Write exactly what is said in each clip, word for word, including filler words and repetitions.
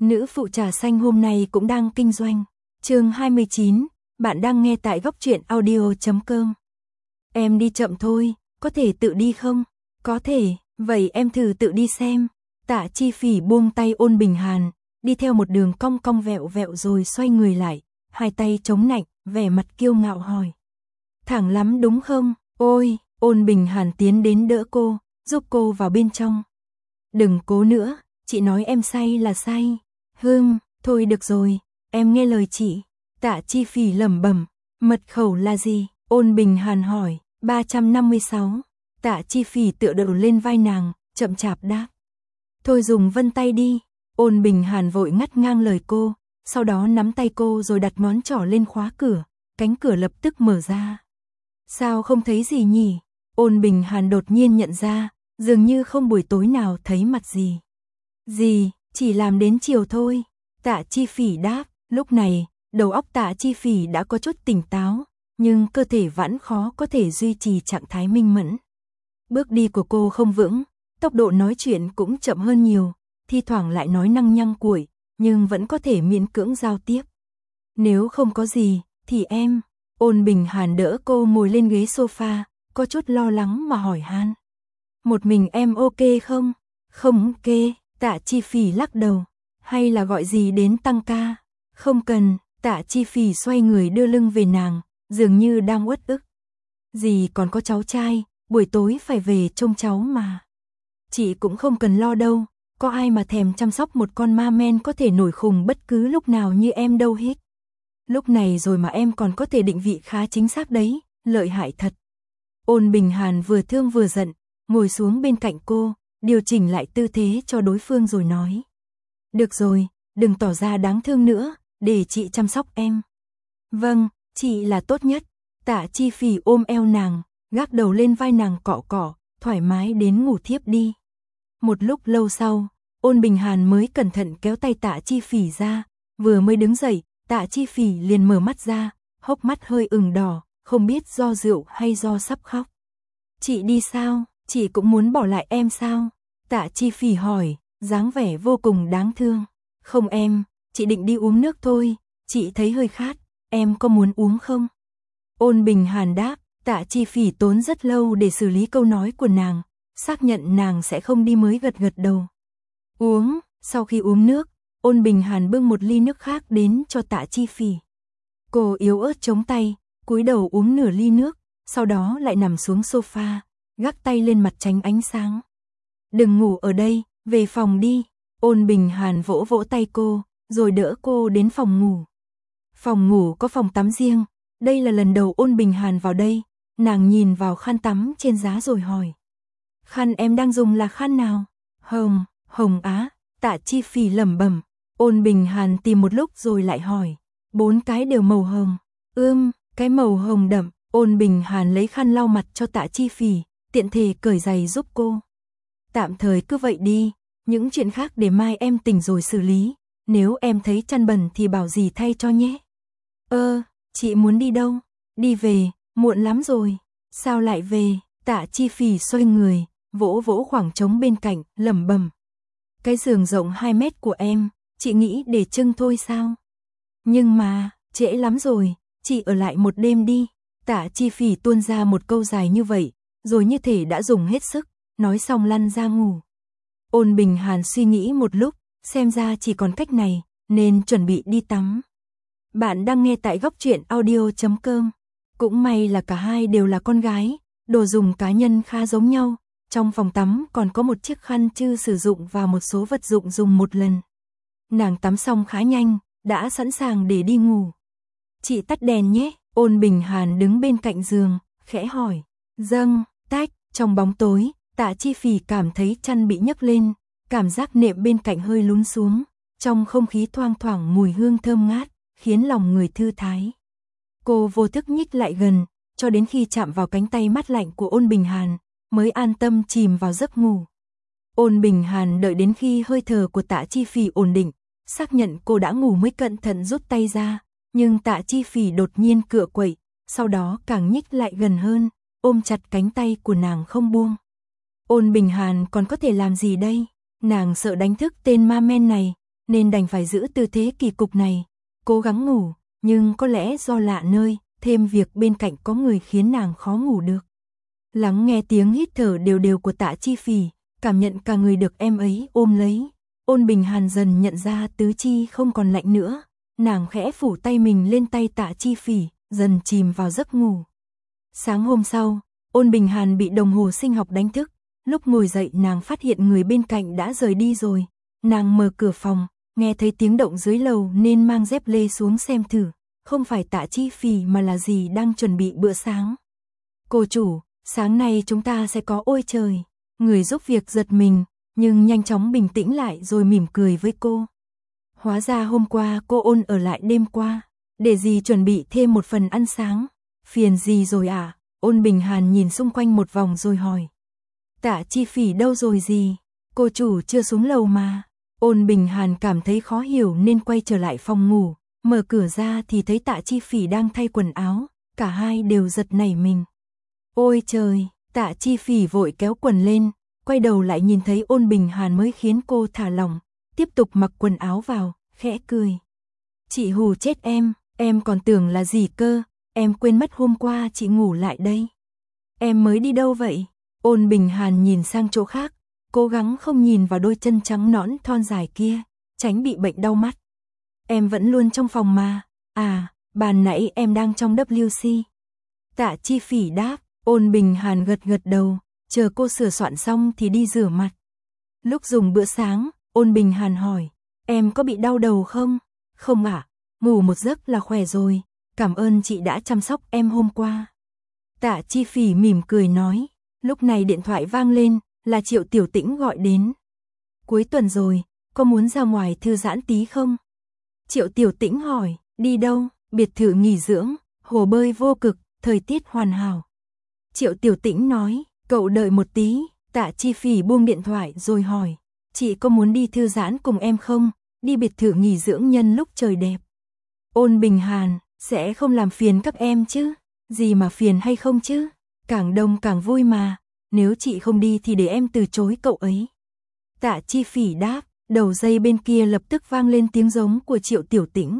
Nữ phụ trà xanh hôm nay cũng đang kinh doanh. Chương hai mươi chín, bạn đang nghe tại góc truyện audio chấm com. Em đi chậm thôi, có thể tự đi không? Có thể, vậy em thử tự đi xem. Tạ Chi Phỉ buông tay Ôn Bình Hàn, đi theo một đường cong cong vẹo vẹo rồi xoay người lại, hai tay chống nạnh, vẻ mặt kiêu ngạo hỏi. Thẳng lắm đúng không? Ôi, Ôn Bình Hàn tiến đến đỡ cô, giúp cô vào bên trong. Đừng cố nữa, chị nói em say là say. Hừm, thôi được rồi, em nghe lời chị. Tạ Chi Phỉ lẩm bẩm, mật khẩu là gì? Ôn Bình Hàn hỏi. ba trăm năm mươi sáu. Tạ Chi Phỉ tựa đầu lên vai nàng, chậm chạp đáp. Thôi dùng vân tay đi. Ôn Bình Hàn vội ngắt ngang lời cô, sau đó nắm tay cô rồi đặt ngón trỏ lên khóa cửa, cánh cửa lập tức mở ra. Sao không thấy gì nhỉ? Ôn Bình Hàn đột nhiên nhận ra, dường như không buổi tối nào thấy mặt gì. Gì, chỉ làm đến chiều thôi. Tạ Chi Phỉ đáp, lúc này, đầu óc Tạ Chi Phỉ đã có chút tỉnh táo, nhưng cơ thể vẫn khó có thể duy trì trạng thái minh mẫn. Bước đi của cô không vững, tốc độ nói chuyện cũng chậm hơn nhiều, thi thoảng lại nói năng nhăng cuội, nhưng vẫn có thể miễn cưỡng giao tiếp. Nếu không có gì, thì em. Ôn Bình Hàn đỡ cô ngồi lên ghế sofa, có chút lo lắng mà hỏi han. Một mình em ok không? Không ok, Tạ Chi Phỉ lắc đầu. Hay là gọi gì đến tăng ca? Không cần, Tạ Chi Phỉ xoay người đưa lưng về nàng, dường như đang uất ức. Dì còn có cháu trai, buổi tối phải về trông cháu mà. Chị cũng không cần lo đâu, có ai mà thèm chăm sóc một con ma men có thể nổi khùng bất cứ lúc nào như em đâu hết. Lúc này rồi mà em còn có thể định vị khá chính xác đấy, lợi hại thật. Ôn Bình Hàn vừa thương vừa giận, ngồi xuống bên cạnh cô, điều chỉnh lại tư thế cho đối phương rồi nói. Được rồi, đừng tỏ ra đáng thương nữa, để chị chăm sóc em. Vâng, chị là tốt nhất. Tạ Chi Phỉ ôm eo nàng, gác đầu lên vai nàng cọ cọ, thoải mái đến ngủ thiếp đi. Một lúc lâu sau, Ôn Bình Hàn mới cẩn thận kéo tay Tạ Chi Phỉ ra, vừa mới đứng dậy, Tạ Chi Phỉ liền mở mắt ra, hốc mắt hơi ửng đỏ, không biết do rượu hay do sắp khóc. Chị đi sao? Chị cũng muốn bỏ lại em sao? Tạ Chi Phỉ hỏi, dáng vẻ vô cùng đáng thương. Không em, chị định đi uống nước thôi, chị thấy hơi khát, em có muốn uống không? Ôn Bình Hàn đáp, Tạ Chi Phỉ tốn rất lâu để xử lý câu nói của nàng, xác nhận nàng sẽ không đi mới gật gật đầu. Uống, sau khi uống nước, Ôn Bình Hàn bưng một ly nước khác đến cho Tạ Chi Phỉ. Cô yếu ớt chống tay, cúi đầu uống nửa ly nước, sau đó lại nằm xuống sofa, gác tay lên mặt tránh ánh sáng. Đừng ngủ ở đây, về phòng đi. Ôn Bình Hàn vỗ vỗ tay cô, rồi đỡ cô đến phòng ngủ. Phòng ngủ có phòng tắm riêng, đây là lần đầu Ôn Bình Hàn vào đây, nàng nhìn vào khăn tắm trên giá rồi hỏi. Khăn em đang dùng là khăn nào? Hồng, hồng á, Tạ Chi Phỉ lẩm bẩm. Ôn Bình Hàn tìm một lúc rồi lại hỏi. Bốn cái đều màu hồng. Ưm, cái màu hồng đậm. Ôn Bình Hàn lấy khăn lau mặt cho Tạ Chi Phỉ, tiện thể cởi giày giúp cô. Tạm thời cứ vậy đi, những chuyện khác để mai em tỉnh rồi xử lý, nếu em thấy chăn bẩn thì bảo dì thay cho nhé. Ơ, chị muốn đi đâu? Đi về, muộn lắm rồi. Sao lại về? Tạ Chi Phỉ xoay người, vỗ vỗ khoảng trống bên cạnh, lẩm bẩm. Cái giường rộng hai mét của em, chị nghĩ để trưng thôi sao? Nhưng mà, trễ lắm rồi, chị ở lại một đêm đi. Tạ Chi Phỉ tuôn ra một câu dài như vậy, rồi như thể đã dùng hết sức, nói xong lăn ra ngủ. Ôn Bình Hàn suy nghĩ một lúc, xem ra chỉ còn cách này, nên chuẩn bị đi tắm. Bạn đang nghe tại góc truyện audio chấm com. Cũng may là cả hai đều là con gái, đồ dùng cá nhân khá giống nhau. Trong phòng tắm còn có một chiếc khăn chưa sử dụng và một số vật dụng dùng một lần. Nàng tắm xong khá nhanh, đã sẵn sàng để đi ngủ. Chị tắt đèn nhé. Ôn Bình Hàn đứng bên cạnh giường, khẽ hỏi. Dâng, tách. Trong bóng tối, Tạ Chi Phỉ cảm thấy chăn bị nhấc lên, cảm giác nệm bên cạnh hơi lún xuống, trong không khí thoang thoảng mùi hương thơm ngát, khiến lòng người thư thái. Cô vô thức nhích lại gần, cho đến khi chạm vào cánh tay mát lạnh của Ôn Bình Hàn, mới an tâm chìm vào giấc ngủ. Ôn Bình Hàn đợi đến khi hơi thở của Tạ Chi Phỉ ổn định, xác nhận cô đã ngủ mới cẩn thận rút tay ra, nhưng Tạ Chi Phỉ đột nhiên cựa quậy, sau đó càng nhích lại gần hơn, ôm chặt cánh tay của nàng không buông. Ôn Bình Hàn còn có thể làm gì đây? Nàng sợ đánh thức tên ma men này, nên đành phải giữ tư thế kỳ cục này, cố gắng ngủ, nhưng có lẽ do lạ nơi, thêm việc bên cạnh có người khiến nàng khó ngủ được. Lắng nghe tiếng hít thở đều đều của Tạ Chi Phỉ, cảm nhận cả người được em ấy ôm lấy. Ôn Bình Hàn dần nhận ra tứ chi không còn lạnh nữa, nàng khẽ phủ tay mình lên tay Tạ Chi Phỉ, dần chìm vào giấc ngủ. Sáng hôm sau, Ôn Bình Hàn bị đồng hồ sinh học đánh thức, lúc ngồi dậy nàng phát hiện người bên cạnh đã rời đi rồi. Nàng mở cửa phòng, nghe thấy tiếng động dưới lầu nên mang dép lê xuống xem thử, không phải Tạ Chi Phỉ mà là gì đang chuẩn bị bữa sáng. Cô chủ, sáng nay chúng ta sẽ có ôi trời. Người giúp việc giật mình, nhưng nhanh chóng bình tĩnh lại rồi mỉm cười với cô. Hóa ra hôm qua cô Ôn ở lại đêm qua, để dì chuẩn bị thêm một phần ăn sáng. Phiền gì rồi à? Ôn Bình Hàn nhìn xung quanh một vòng rồi hỏi. Tạ Chi Phỉ đâu rồi dì? Cô chủ chưa xuống lầu mà. Ôn Bình Hàn cảm thấy khó hiểu nên quay trở lại phòng ngủ, mở cửa ra thì thấy Tạ Chi Phỉ đang thay quần áo, cả hai đều giật nảy mình. Ôi trời, Tạ Chi Phỉ vội kéo quần lên, quay đầu lại nhìn thấy Ôn Bình Hàn mới khiến cô thả lỏng, tiếp tục mặc quần áo vào, khẽ cười. Chị hù chết em, em còn tưởng là gì cơ, em quên mất hôm qua chị ngủ lại đây. Em mới đi đâu vậy? Ôn Bình Hàn nhìn sang chỗ khác, cố gắng không nhìn vào đôi chân trắng nõn thon dài kia, tránh bị bệnh đau mắt. Em vẫn luôn trong phòng mà. À, bàn nãy em đang trong W C. Tạ Chi Phỉ đáp. Ôn Bình Hàn gật gật đầu, chờ cô sửa soạn xong thì đi rửa mặt. Lúc dùng bữa sáng, Ôn Bình Hàn hỏi, em có bị đau đầu không? Không ạ, à, ngủ một giấc là khỏe rồi, cảm ơn chị đã chăm sóc em hôm qua. Tạ Chi Phỉ mỉm cười nói, lúc này điện thoại vang lên, là Triệu Tiểu Tĩnh gọi đến. Cuối tuần rồi, có muốn ra ngoài thư giãn tí không? Triệu Tiểu Tĩnh hỏi, đi đâu? Biệt thự nghỉ dưỡng, hồ bơi vô cực, thời tiết hoàn hảo. Triệu Tiểu Tĩnh nói, cậu đợi một tí. Tạ Chi Phỉ buông điện thoại rồi hỏi, chị có muốn đi thư giãn cùng em không? Đi biệt thự nghỉ dưỡng nhân lúc trời đẹp. Ôn Bình Hàn, sẽ không làm phiền các em chứ? Gì mà phiền hay không chứ? Càng đông càng vui mà, nếu chị không đi thì để em từ chối cậu ấy. Tạ Chi Phỉ đáp, đầu dây bên kia lập tức vang lên tiếng giống của Triệu Tiểu Tĩnh.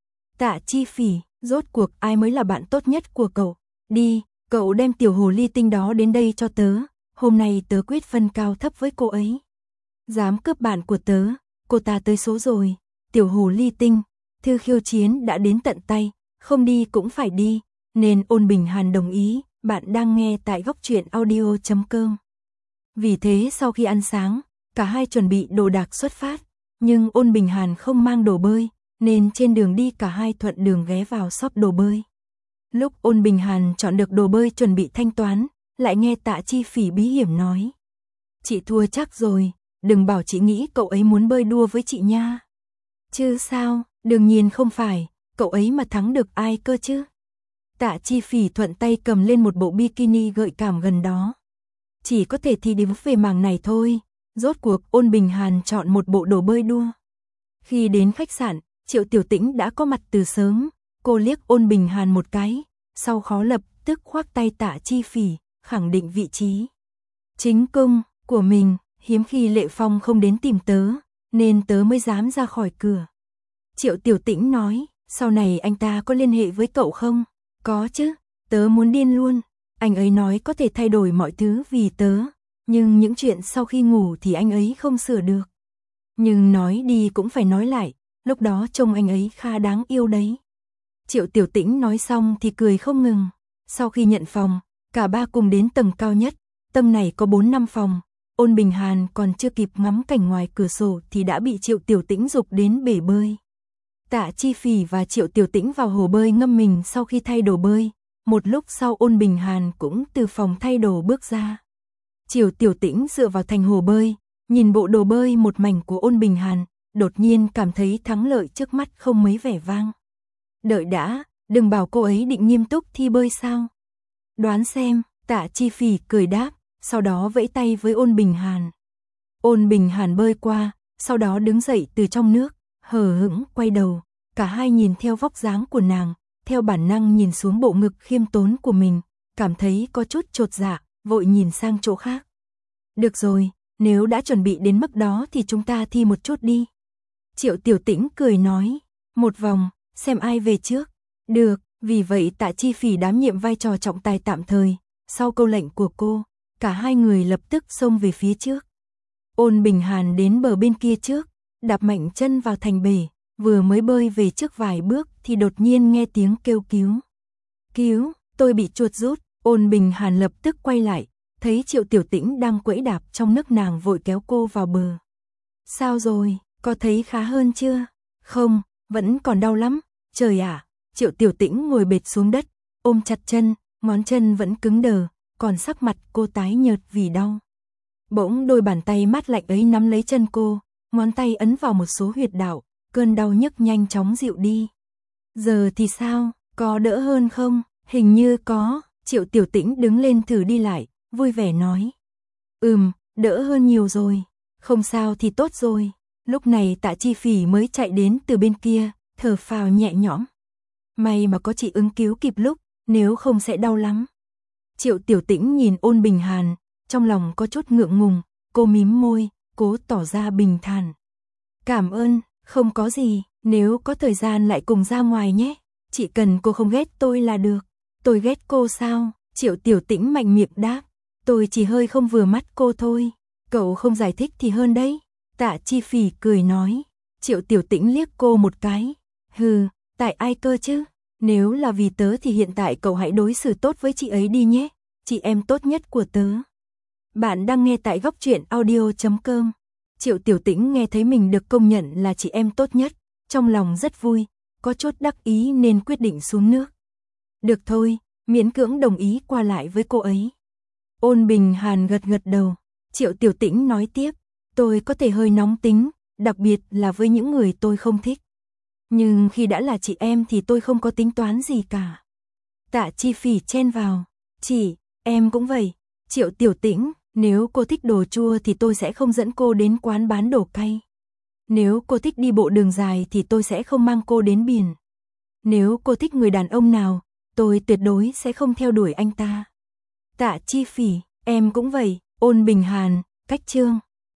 Tạ Chi Phỉ, rốt cuộc ai mới là bạn tốt nhất của cậu? Đi, cậu đem tiểu hồ ly tinh đó đến đây cho tớ, hôm nay tớ quyết phân cao thấp với cô ấy. Dám cướp bạn của tớ, cô ta tới số rồi. Tiểu hồ ly tinh, thư khiêu chiến đã đến tận tay, không đi cũng phải đi, nên Ôn Bình Hàn đồng ý. Bạn đang nghe tại góc truyện audio chấm com. Vì thế sau khi ăn sáng, cả hai chuẩn bị đồ đạc xuất phát, nhưng Ôn Bình Hàn không mang đồ bơi, nên trên đường đi cả hai thuận đường ghé vào shop đồ bơi. Lúc Ôn Bình Hàn chọn được đồ bơi chuẩn bị thanh toán, lại nghe Tạ Chi Phỉ bí hiểm nói. Chị thua chắc rồi, đừng bảo chị nghĩ cậu ấy muốn bơi đua với chị nha. Chứ sao, đương nhiên không phải, cậu ấy mà thắng được ai cơ chứ. Tạ Chi Phỉ thuận tay cầm lên một bộ bikini gợi cảm gần đó. Chỉ có thể thi đấu về mảng này thôi, rốt cuộc Ôn Bình Hàn chọn một bộ đồ bơi đua. Khi đến khách sạn, Triệu Tiểu Tĩnh đã có mặt từ sớm, cô liếc Ôn Bình Hàn một cái, sau khó lập tức khoác tay Tạ Chi Phỉ, khẳng định vị trí chính cung của mình, hiếm khi Lệ Phong không đến tìm tớ, nên tớ mới dám ra khỏi cửa. Triệu Tiểu Tĩnh nói, sau này anh ta có liên hệ với cậu không? Có chứ, tớ muốn điên luôn, anh ấy nói có thể thay đổi mọi thứ vì tớ, nhưng những chuyện sau khi ngủ thì anh ấy không sửa được. Nhưng nói đi cũng phải nói lại, lúc đó trông anh ấy khá đáng yêu đấy. Triệu Tiểu Tĩnh nói xong thì cười không ngừng. Sau khi nhận phòng, cả ba cùng đến tầng cao nhất, tầng này có bốn năm phòng. Ôn Bình Hàn còn chưa kịp ngắm cảnh ngoài cửa sổ thì đã bị Triệu Tiểu Tĩnh giục đến bể bơi. Tạ Chi Phỉ và Triệu Tiểu Tĩnh vào hồ bơi ngâm mình sau khi thay đồ bơi. Một lúc sau Ôn Bình Hàn cũng từ phòng thay đồ bước ra. Triệu Tiểu Tĩnh dựa vào thành hồ bơi, nhìn bộ đồ bơi một mảnh của Ôn Bình Hàn, đột nhiên cảm thấy thắng lợi trước mắt không mấy vẻ vang. Đợi đã, đừng bảo cô ấy định nghiêm túc thi bơi sao? Đoán xem, Tạ Chi Phỉ cười đáp, sau đó vẫy tay với Ôn Bình Hàn. Ôn Bình Hàn bơi qua, sau đó đứng dậy từ trong nước, hờ hững quay đầu, cả hai nhìn theo vóc dáng của nàng, theo bản năng nhìn xuống bộ ngực khiêm tốn của mình, cảm thấy có chút chột dạ, vội nhìn sang chỗ khác. Được rồi, nếu đã chuẩn bị đến mức đó thì chúng ta thi một chút đi. Triệu Tiểu Tĩnh cười nói, một vòng, xem ai về trước. Được, vì vậy Tạ Chi Phỉ đảm nhiệm vai trò trọng tài tạm thời, sau câu lệnh của cô, cả hai người lập tức xông về phía trước. Ôn Bình Hàn đến bờ bên kia trước, đạp mạnh chân vào thành bể, vừa mới bơi về trước vài bước thì đột nhiên nghe tiếng kêu cứu. Cứu, tôi bị chuột rút. Ôn Bình Hàn lập tức quay lại, thấy Triệu Tiểu Tĩnh đang quẫy đạp trong nước, nàng vội kéo cô vào bờ. Sao rồi, có thấy khá hơn chưa? Không, vẫn còn đau lắm. Trời ạ, Triệu Tiểu Tĩnh ngồi bệt xuống đất, ôm chặt chân, ngón chân vẫn cứng đờ, còn sắc mặt cô tái nhợt vì đau. Bỗng đôi bàn tay mát lạnh ấy nắm lấy chân cô, ngón tay ấn vào một số huyệt đạo, cơn đau nhức nhanh chóng dịu đi. Giờ thì sao, có đỡ hơn không? Hình như có. Triệu Tiểu Tĩnh đứng lên thử đi lại, vui vẻ nói. Ừm, đỡ hơn nhiều rồi. Không sao thì tốt rồi. Lúc này Tạ Chi Phỉ mới chạy đến từ bên kia, thở phào nhẹ nhõm. May mà có chị ứng cứu kịp lúc, nếu không sẽ đau lắm. Triệu Tiểu Tĩnh nhìn Ôn Bình Hàn, trong lòng có chút ngượng ngùng, cô mím môi, cố tỏ ra bình thản. Cảm ơn, không có gì, nếu có thời gian lại cùng ra ngoài nhé. Chỉ cần cô không ghét tôi là được. Tôi ghét cô sao? Triệu Tiểu Tĩnh mạnh miệng đáp. Tôi chỉ hơi không vừa mắt cô thôi. Cậu không giải thích thì hơn đấy. Tạ Chi Phỉ cười nói. Triệu Tiểu Tĩnh liếc cô một cái. Hừ, tại ai cơ chứ? Nếu là vì tớ thì hiện tại cậu hãy đối xử tốt với chị ấy đi nhé. Chị em tốt nhất của tớ. Bạn đang nghe tại góc truyện audio chấm com. Triệu Tiểu Tĩnh nghe thấy mình được công nhận là chị em tốt nhất, trong lòng rất vui, có chút đắc ý nên quyết định xuống nước. Được thôi, miễn cưỡng đồng ý qua lại với cô ấy. Ôn Bình Hàn gật gật đầu. Triệu Tiểu Tĩnh nói tiếp, tôi có thể hơi nóng tính, đặc biệt là với những người tôi không thích. Nhưng khi đã là chị em thì tôi không có tính toán gì cả. Tạ Chi Phỉ chen vào, chị, em cũng vậy. Triệu Tiểu Tĩnh, nếu cô thích đồ chua thì tôi sẽ không dẫn cô đến quán bán đồ cay. Nếu cô thích đi bộ đường dài thì tôi sẽ không mang cô đến biển. Nếu cô thích người đàn ông nào, tôi tuyệt đối sẽ không theo đuổi anh ta. Tạ Chi Phỉ, em cũng vậy. Ôn Bình Hàn, cách chương.